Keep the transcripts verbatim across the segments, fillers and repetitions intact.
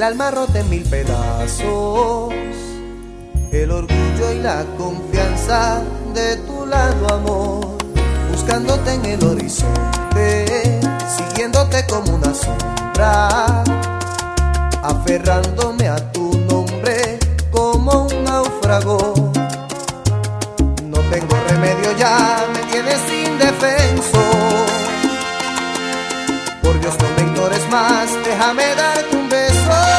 el alma rota en mil pedazos, el orgullo y la confianza de tu lado, amor, buscándote en el horizonte, siguiéndote como una sombra, aferrándome a tu nombre como un náufrago. No tengo remedio, ya me tienes indefenso. Por Dios, no me ignores más, déjame darte un beso.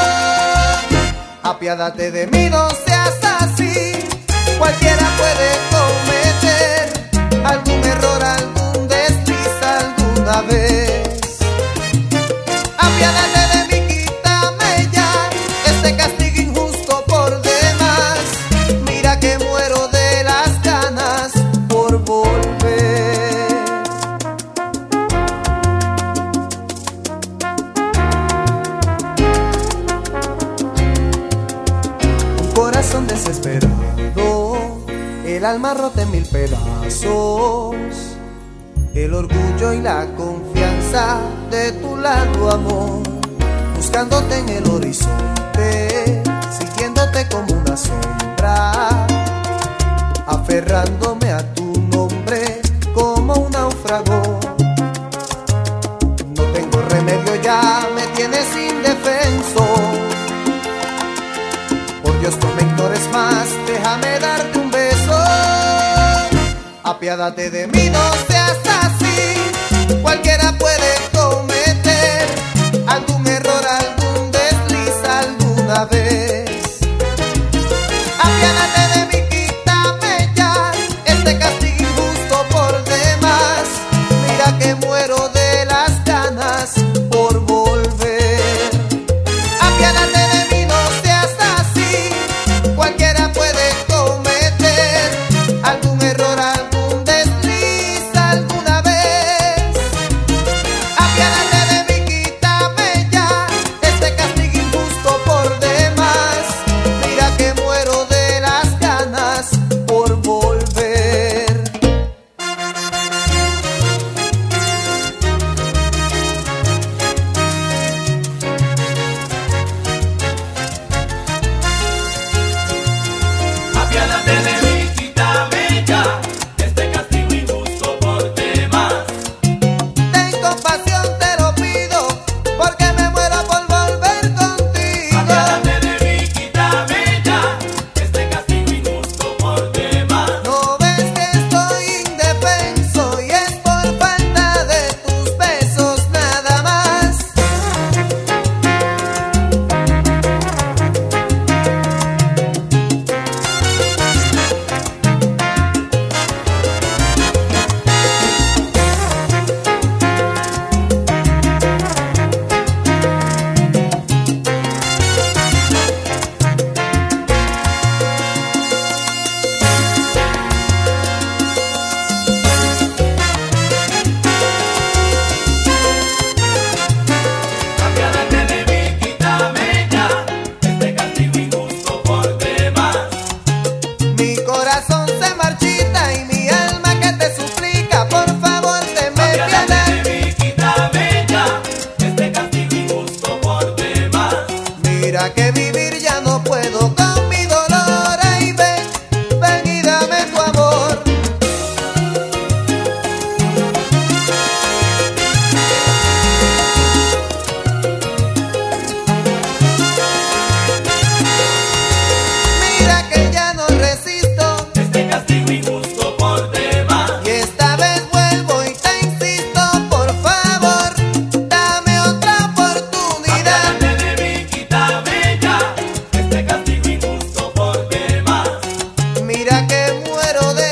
Apiádate de mí, no seas así. Cualquiera puede cometer algún error, algún desliz alguna vez. Apiádate de mí, quítame ya este castigo injusto por demás. Mira que muero de las ganas por volver. Un corazón desesperado, el alma rota en mil pedazos, el orgullo y la confianza de tu lado, amor, buscándote en el horizonte, siguiéndote como una sombra, aferrándome a tu nombre como un náufrago. No tengo remedio, ya me tienes indefenso. Por Dios, no me ignores más, déjame darte un beso. Apiádate de mí, no seas así. Cualquiera puede cometer algún error, algún desliz alguna vez. Apiádate de mí, quítame ya este castigo injusto por demás. Mira que muero de las ganas por volver. Apiádate de mí, no seas así. Cualquiera puede cometer algún error, algún desliz alguna vez. Apiádate de mí, quítame ya este castigo injusto por demás. Mira que muero de las ganas por volver. Apiádate de mí, quítame ya este castigo injusto por demás. Ten compasión, te lo pido, porque me muero por volver contigo. Apiádate de mí, quítame ya este castigo injusto por demás. No ves que estoy indefenso y es por falta de tus besos nada más. Apiádate de mí, quítame ya este castigo injusto por demás. Mi corazón se marchita y mi alma que te suplica, por favor, ten piedad. Apiádate de mí, quítame ya este castigo injusto por demás. Mira que vivir ya no puedo con mi dolor. Ay, ven, ven y dame tu amor. Mira que ya no resisto Este castigo injusto por demás. y esta vez vuelvo y te insisto, por favor, dame otra oportunidad. Apiádate de mí, quítame ya este castigo injusto por demás. Mira que muero de